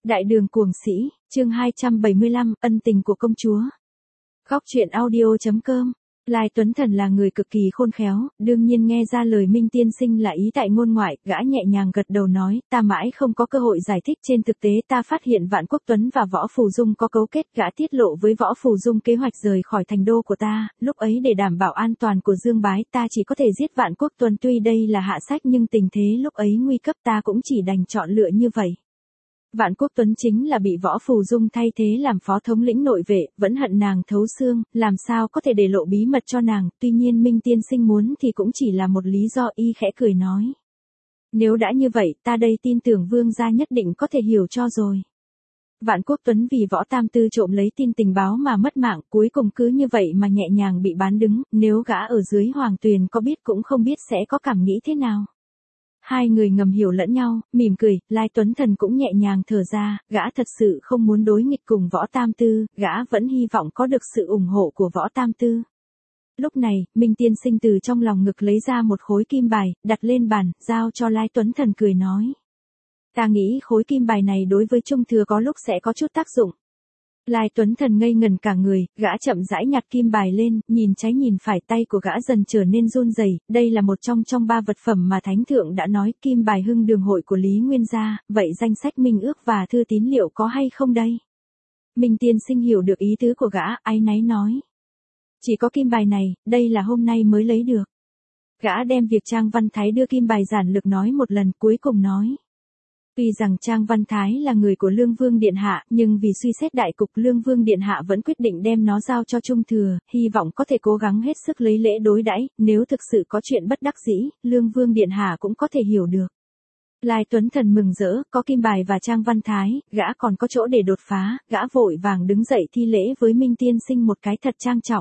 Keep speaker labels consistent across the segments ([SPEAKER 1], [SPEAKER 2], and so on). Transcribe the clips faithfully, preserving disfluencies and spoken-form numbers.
[SPEAKER 1] Đại đường cuồng sĩ, chương hai trăm bảy mươi lăm, ân tình của công chúa. Góc truyện audio.com. Lai Tuấn Thần là người cực kỳ khôn khéo, đương nhiên nghe ra lời Minh tiên sinh là ý tại ngôn ngoại, gã nhẹ nhàng gật đầu nói, ta mãi không có cơ hội giải thích, trên thực tế ta phát hiện Vạn Quốc Tuấn và Võ Phù Dung có cấu kết, gã tiết lộ với Võ Phù Dung kế hoạch rời khỏi thành đô của ta, lúc ấy để đảm bảo an toàn của Dương Bái ta chỉ có thể giết Vạn Quốc Tuấn, tuy đây là hạ sách nhưng tình thế lúc ấy nguy cấp ta cũng chỉ đành chọn lựa như vậy. Vạn Quốc Tuấn chính là bị Võ Phù Dung thay thế làm phó thống lĩnh nội vệ, vẫn hận nàng thấu xương, làm sao có thể để lộ bí mật cho nàng, tuy nhiên Minh tiên sinh muốn thì cũng chỉ là một lý do, y khẽ cười nói. Nếu đã như vậy, ta đây tin tưởng vương gia nhất định có thể hiểu cho rồi. Vạn Quốc Tuấn vì Võ Tam Tư trộm lấy tin tình báo mà mất mạng, cuối cùng cứ như vậy mà nhẹ nhàng bị bán đứng, nếu gã ở dưới Hoàng Tuyền có biết cũng không biết sẽ có cảm nghĩ thế nào. Hai người ngầm hiểu lẫn nhau, mỉm cười, Lai Tuấn Thần cũng nhẹ nhàng thở ra, gã thật sự không muốn đối nghịch cùng Võ Tam Tư, gã vẫn hy vọng có được sự ủng hộ của Võ Tam Tư. Lúc này, Minh tiên sinh từ trong lòng ngực lấy ra một khối kim bài, đặt lên bàn, giao cho Lai Tuấn Thần cười nói. Ta nghĩ khối kim bài này đối với Trung Thừa có lúc sẽ có chút tác dụng. Lai Tuấn Thần ngây ngần cả người, gã chậm rãi nhặt kim bài lên, nhìn trái nhìn phải, tay của gã dần trở nên run rẩy. Đây là một trong trong ba vật phẩm mà Thánh Thượng đã nói, kim bài hưng đường hội của Lý Nguyên gia, vậy danh sách minh ước và thư tín liệu có hay không đây? Minh tiên sinh hiểu được ý tứ của gã, áy náy nói. Chỉ có kim bài này, đây là hôm nay mới lấy được. Gã đem việc Trang Văn Thái đưa kim bài giản lược nói một lần, cuối cùng nói. Tuy rằng Trang Văn Thái là người của Lương Vương Điện Hạ, nhưng vì suy xét đại cục Lương Vương Điện Hạ vẫn quyết định đem nó giao cho Trung Thừa, hy vọng có thể cố gắng hết sức lấy lễ đối đãi, nếu thực sự có chuyện bất đắc dĩ, Lương Vương Điện Hạ cũng có thể hiểu được. Lai Tuấn Thần mừng rỡ, có kim bài và Trang Văn Thái, gã còn có chỗ để đột phá, gã vội vàng đứng dậy thi lễ với Minh tiên sinh một cái thật trang trọng.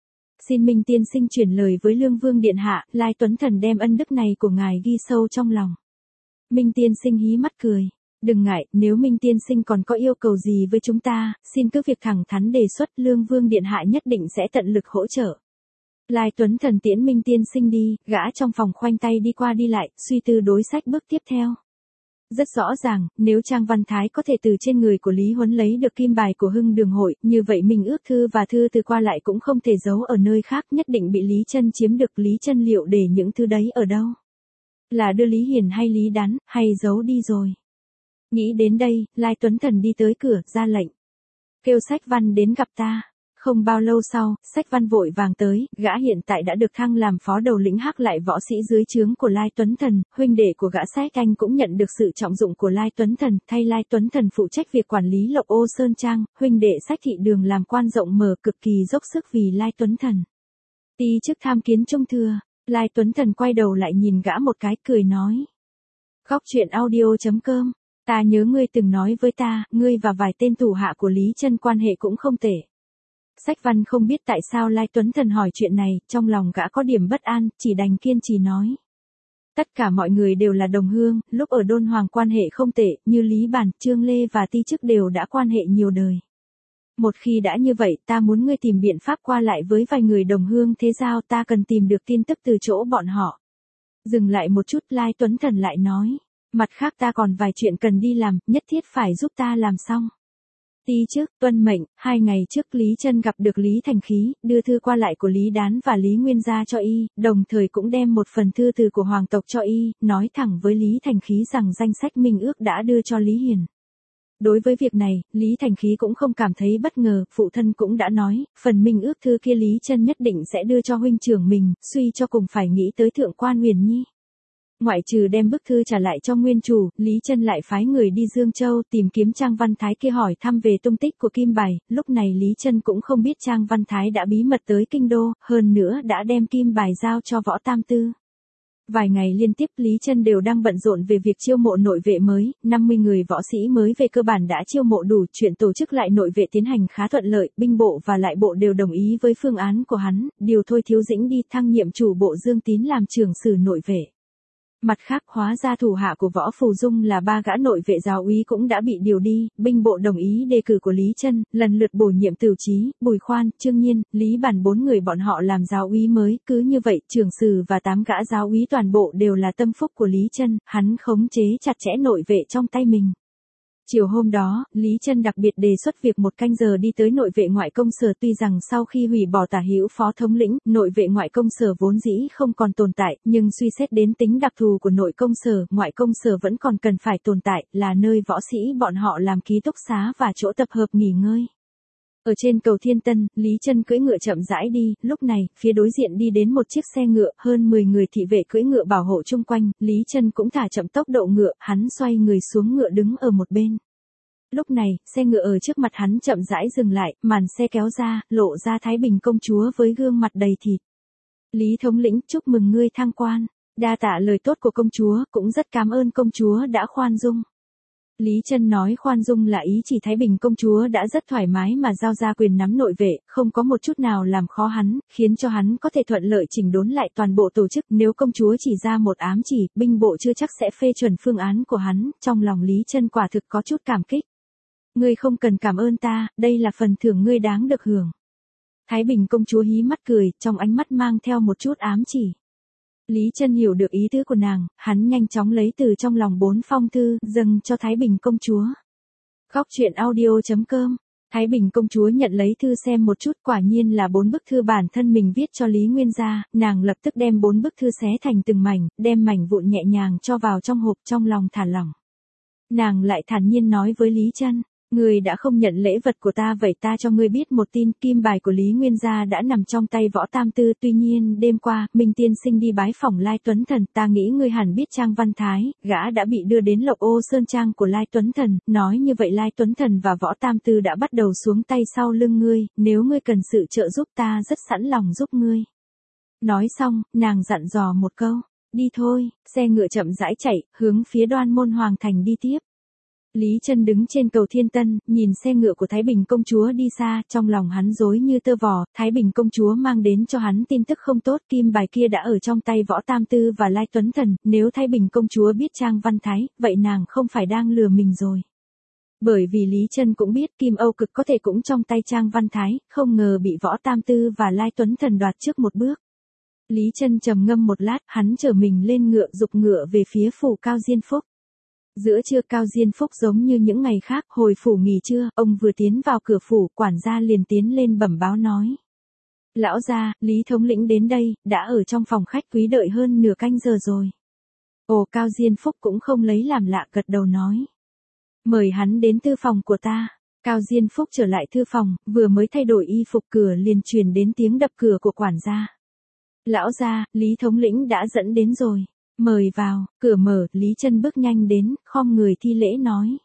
[SPEAKER 1] Xin Minh tiên sinh truyền lời với Lương Vương Điện Hạ, Lai Tuấn Thần đem ân đức này của ngài ghi sâu trong lòng. Minh tiên sinh hí mắt cười. Đừng ngại, nếu Minh tiên sinh còn có yêu cầu gì với chúng ta, xin cứ việc thẳng thắn đề xuất, Lương Vương Điện Hạ nhất định sẽ tận lực hỗ trợ. Lai Tuấn Thần tiễn Minh tiên sinh đi, gã trong phòng khoanh tay đi qua đi lại, suy tư đối sách bước tiếp theo. Rất rõ ràng, nếu Trang Văn Thái có thể từ trên người của Lý Huấn lấy được kim bài của Hưng Đường hội, như vậy Minh ước thư và thư từ qua lại cũng không thể giấu ở nơi khác, nhất định bị Lý Chân chiếm được. Lý Chân liệu để những thứ đấy ở đâu? Là đưa Lý Hiền hay Lý Đán, hay giấu đi rồi? Nghĩ đến đây, Lai Tuấn Thần đi tới cửa, ra lệnh. Kêu Sách Văn đến gặp ta. Không bao lâu sau, Sách Văn vội vàng tới, gã hiện tại đã được thăng làm phó đầu lĩnh Hắc Lại võ sĩ dưới trướng của Lai Tuấn Thần, huynh đệ của gã Sách Anh cũng nhận được sự trọng dụng của Lai Tuấn Thần, thay Lai Tuấn Thần phụ trách việc quản lý Lộc Ô Sơn Trang, huynh đệ Sách Thị Đường làm quan rộng mở cực kỳ dốc sức vì Lai Tuấn Thần. Ti chức tham kiến Trung Thừa. Lai Tuấn Thần quay đầu lại nhìn gã một cái, cười nói. Góc truyện audio.com. Ta nhớ ngươi từng nói với ta, ngươi và vài tên thủ hạ của Lý Chân quan hệ cũng không tệ. Sách Văn không biết tại sao Lai Tuấn Thần hỏi chuyện này, trong lòng gã có điểm bất an, chỉ đành kiên trì nói. Tất cả mọi người đều là đồng hương, lúc ở Đôn Hoàng quan hệ không tệ, như Lý Bản, Trương Lê và Ti Chức đều đã quan hệ nhiều đời. Một khi đã như vậy, ta muốn ngươi tìm biện pháp qua lại với vài người đồng hương thế giao, ta cần tìm được tin tức từ chỗ bọn họ. Dừng lại một chút, Lai Tuấn Thần lại nói. Mặt khác ta còn vài chuyện cần đi làm, nhất thiết phải giúp ta làm xong. Ti chức, tuân mệnh. Hai ngày trước Lý Chân gặp được Lý Thành Khí, đưa thư qua lại của Lý Đán và Lý Nguyên gia cho y, đồng thời cũng đem một phần thư từ của hoàng tộc cho y, nói thẳng với Lý Thành Khí rằng danh sách minh ước đã đưa cho Lý Hiền. Đối với việc này, Lý Thành Khí cũng không cảm thấy bất ngờ, phụ thân cũng đã nói, phần minh ước thư kia Lý Chân nhất định sẽ đưa cho huynh trưởng mình, suy cho cùng phải nghĩ tới thượng quan Huyền Nhi. Ngoại trừ đem bức thư trả lại cho nguyên chủ, Lý Chân lại phái người đi Dương Châu tìm kiếm Trang Văn Thái kia hỏi thăm về tung tích của kim bài, lúc này Lý Chân cũng không biết Trang Văn Thái đã bí mật tới kinh đô, hơn nữa đã đem kim bài giao cho Võ Tam Tư. Vài ngày liên tiếp Lý Chân đều đang bận rộn về việc chiêu mộ nội vệ mới, năm mươi người võ sĩ mới về cơ bản đã chiêu mộ đủ, chuyện tổ chức lại nội vệ tiến hành khá thuận lợi, binh bộ và lại bộ đều đồng ý với phương án của hắn, điều Thôi Thiếu Dĩnh đi thăng nhiệm chủ bộ Dương Tín làm trưởng sử nội vệ. Mặt khác, hóa ra thủ hạ của Võ Phù Dung là ba gã nội vệ giáo úy cũng đã bị điều đi, binh bộ đồng ý đề cử của Lý Chân, lần lượt bổ nhiệm Tửu Chí, Bùi Khoan, Trương Nhiên, Lý Bản bốn người bọn họ làm giáo úy mới, cứ như vậy, trưởng sử và tám gã giáo úy toàn bộ đều là tâm phúc của Lý Chân, hắn khống chế chặt chẽ nội vệ trong tay mình. Chiều hôm đó, Lý Trân đặc biệt đề xuất việc một canh giờ đi tới nội vệ ngoại công sở, tuy rằng sau khi hủy bỏ tả hữu phó thống lĩnh, nội vệ ngoại công sở vốn dĩ không còn tồn tại, nhưng suy xét đến tính đặc thù của nội công sở, ngoại công sở vẫn còn cần phải tồn tại, là nơi võ sĩ bọn họ làm ký túc xá và chỗ tập hợp nghỉ ngơi. Ở trên cầu Thiên Tân, Lý Trân cưỡi ngựa chậm rãi đi, lúc này, phía đối diện đi đến một chiếc xe ngựa, hơn mười người thị vệ cưỡi ngựa bảo hộ chung quanh, Lý Trân cũng thả chậm tốc độ ngựa, hắn xoay người xuống ngựa đứng ở một bên. Lúc này, xe ngựa ở trước mặt hắn chậm rãi dừng lại, màn xe kéo ra, lộ ra Thái Bình công chúa với gương mặt đầy thịt. Lý thống lĩnh, chúc mừng ngươi thăng quan. Đa tạ lời tốt của công chúa, cũng rất cảm ơn công chúa đã khoan dung. Lý Trân nói khoan dung là ý chỉ Thái Bình công chúa đã rất thoải mái mà giao ra quyền nắm nội vệ, không có một chút nào làm khó hắn, khiến cho hắn có thể thuận lợi chỉnh đốn lại toàn bộ tổ chức. Nếu công chúa chỉ ra một ám chỉ, binh bộ chưa chắc sẽ phê chuẩn phương án của hắn, trong lòng Lý Trân quả thực có chút cảm kích. Ngươi không cần cảm ơn ta, đây là phần thưởng ngươi đáng được hưởng. Thái Bình công chúa hí mắt cười, trong ánh mắt mang theo một chút ám chỉ. Lý Trân hiểu được ý tứ của nàng, hắn nhanh chóng lấy từ trong lòng bốn phong thư, dâng cho Thái Bình công chúa. Góc truyện audio chấm com. Thái Bình công chúa nhận lấy thư xem một chút, quả nhiên là bốn bức thư bản thân mình viết cho Lý Nguyên gia, nàng lập tức đem bốn bức thư xé thành từng mảnh, đem mảnh vụn nhẹ nhàng cho vào trong hộp, trong lòng thả lỏng. Nàng lại thản nhiên nói với Lý Trân, ngươi đã không nhận lễ vật của ta, vậy ta cho ngươi biết một tin, kim bài của Lý Nguyên gia đã nằm trong tay Võ Tam Tư, tuy nhiên đêm qua, Minh tiên sinh đi bái phỏng Lai Tuấn Thần, ta nghĩ ngươi hẳn biết Trang Văn Thái, gã đã bị đưa đến Lộc Ô Sơn Trang của Lai Tuấn Thần, nói như vậy Lai Tuấn Thần và Võ Tam Tư đã bắt đầu xuống tay sau lưng ngươi, nếu ngươi cần sự trợ giúp ta rất sẵn lòng giúp ngươi. Nói xong, nàng dặn dò một câu, đi thôi, xe ngựa chậm rãi chạy, hướng phía Đoan Môn Hoàng Thành đi tiếp. Lý Trân đứng trên cầu Thiên Tân, nhìn xe ngựa của Thái Bình công chúa đi xa, trong lòng hắn rối như tơ vò, Thái Bình công chúa mang đến cho hắn tin tức không tốt, kim bài kia đã ở trong tay Võ Tam Tư và Lai Tuấn Thần, nếu Thái Bình công chúa biết Trang Văn Thái, vậy nàng không phải đang lừa mình rồi. Bởi vì Lý Trân cũng biết Kim Âu Cực có thể cũng trong tay Trang Văn Thái, không ngờ bị Võ Tam Tư và Lai Tuấn Thần đoạt trước một bước. Lý Trân trầm ngâm một lát, hắn chở mình lên ngựa, dục ngựa về phía phủ Cao Diên Phúc. Giữa trưa Cao Diên Phúc giống như những ngày khác, hồi phủ nghỉ trưa, ông vừa tiến vào cửa phủ, quản gia liền tiến lên bẩm báo nói. Lão gia, Lý thống lĩnh đến đây, đã ở trong phòng khách quý đợi hơn nửa canh giờ rồi. Ồ, Cao Diên Phúc cũng không lấy làm lạ, gật đầu nói. Mời hắn đến thư phòng của ta. Cao Diên Phúc trở lại thư phòng, vừa mới thay đổi y phục, cửa liền truyền đến tiếng đập cửa của quản gia. Lão gia, Lý thống lĩnh đã dẫn đến rồi. Mời vào, cửa mở, Lý Trân bước nhanh đến, khom người thi lễ nói.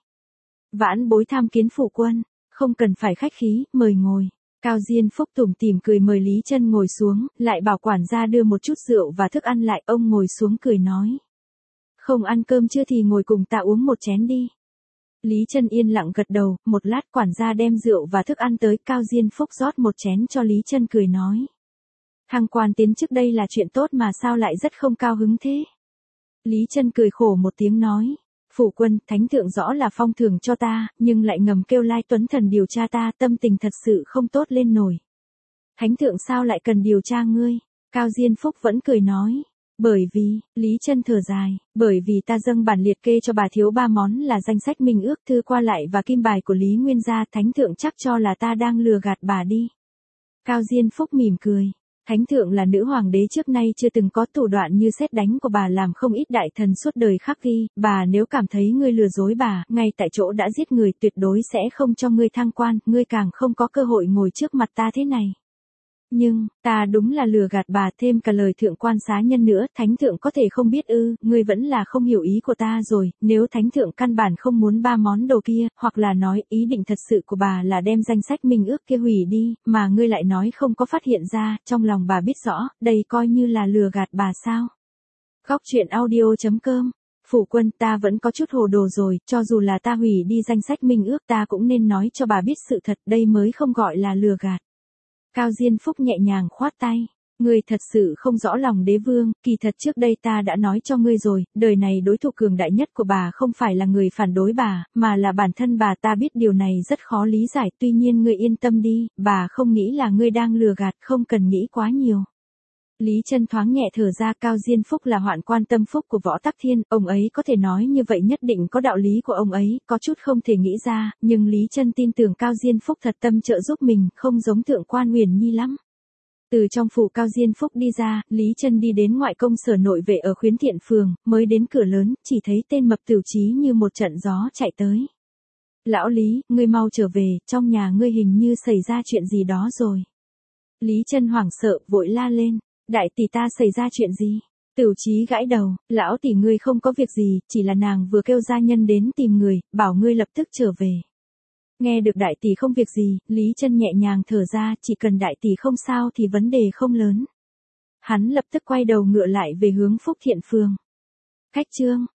[SPEAKER 1] Vãn bối tham kiến phụ quân, không cần phải khách khí, mời ngồi. Cao Diên Phúc tủm tỉm cười mời Lý Trân ngồi xuống, lại bảo quản gia đưa một chút rượu và thức ăn lại, ông ngồi xuống cười nói. Không ăn cơm chưa thì ngồi cùng ta uống một chén đi. Lý Trân yên lặng gật đầu, một lát quản gia đem rượu và thức ăn tới, Cao Diên Phúc rót một chén cho Lý Trân cười nói. Thăng quan tiến chức đây là chuyện tốt mà sao lại rất không cao hứng thế? Lý Trân cười khổ một tiếng nói, phủ quân, thánh thượng rõ là phong thưởng cho ta, nhưng lại ngầm kêu Lai Tuấn Thần điều tra ta, tâm tình thật sự không tốt lên nổi. Thánh thượng sao lại cần điều tra ngươi? Cao Diên Phúc vẫn cười nói, bởi vì, Lý Trân thở dài, bởi vì ta dâng bản liệt kê cho bà thiếu ba món là danh sách minh ước, thư qua lại và kim bài của Lý Nguyên gia, thánh thượng chắc cho là ta đang lừa gạt bà đi. Cao Diên Phúc mỉm cười. Thánh thượng là nữ hoàng đế trước nay chưa từng có thủ đoạn như sét đánh của bà làm không ít đại thần suốt đời khắc ghi, bà nếu cảm thấy ngươi lừa dối bà, ngay tại chỗ đã giết người, tuyệt đối sẽ không cho ngươi thăng quan, ngươi càng không có cơ hội ngồi trước mặt ta thế này. Nhưng, ta đúng là lừa gạt bà, thêm cả lời thượng quan xá nhân nữa, thánh thượng có thể không biết ư, ngươi vẫn là không hiểu ý của ta rồi, nếu thánh thượng căn bản không muốn ba món đồ kia, hoặc là nói ý định thật sự của bà là đem danh sách minh ước kia hủy đi, mà ngươi lại nói không có phát hiện ra, trong lòng bà biết rõ, đây coi như là lừa gạt bà sao. Góc truyện audio chấm com. Phủ quân, ta vẫn có chút hồ đồ rồi, cho dù là ta hủy đi danh sách minh ước ta cũng nên nói cho bà biết sự thật, đây mới không gọi là lừa gạt. Cao Diên Phúc nhẹ nhàng khoát tay. Ngươi thật sự không rõ lòng đế vương, kỳ thật trước đây ta đã nói cho ngươi rồi, đời này đối thủ cường đại nhất của bà không phải là người phản đối bà, mà là bản thân bà, ta biết điều này rất khó lý giải, tuy nhiên ngươi yên tâm đi, bà không nghĩ là ngươi đang lừa gạt, không cần nghĩ quá nhiều. Lý Chân thoáng nhẹ thở ra, Cao Diên Phúc là hoạn quan tâm phúc của Võ Tắc Thiên, ông ấy có thể nói như vậy nhất định có đạo lý của ông ấy, có chút không thể nghĩ ra, nhưng Lý Chân tin tưởng Cao Diên Phúc thật tâm trợ giúp mình, không giống thượng quan Huyền Nhi lắm. Từ trong phủ Cao Diên Phúc đi ra, Lý Chân đi đến ngoại công sở nội vệ ở Khuyến Thiện Phường, mới đến cửa lớn, chỉ thấy tên Mập Tửu Chí như một trận gió chạy tới. Lão Lý, ngươi mau trở về, trong nhà ngươi hình như xảy ra chuyện gì đó rồi. Lý Chân hoảng sợ, vội la lên. Đại tỷ ta xảy ra chuyện gì? Tửu Chí gãi đầu, lão tỷ ngươi không có việc gì, chỉ là nàng vừa kêu gia nhân đến tìm người, bảo ngươi lập tức trở về. Nghe được đại tỷ không việc gì, Lý Chân nhẹ nhàng thở ra, chỉ cần đại tỷ không sao thì vấn đề không lớn. Hắn lập tức quay đầu ngựa lại về hướng Phúc Thiện Phường. Khách trương,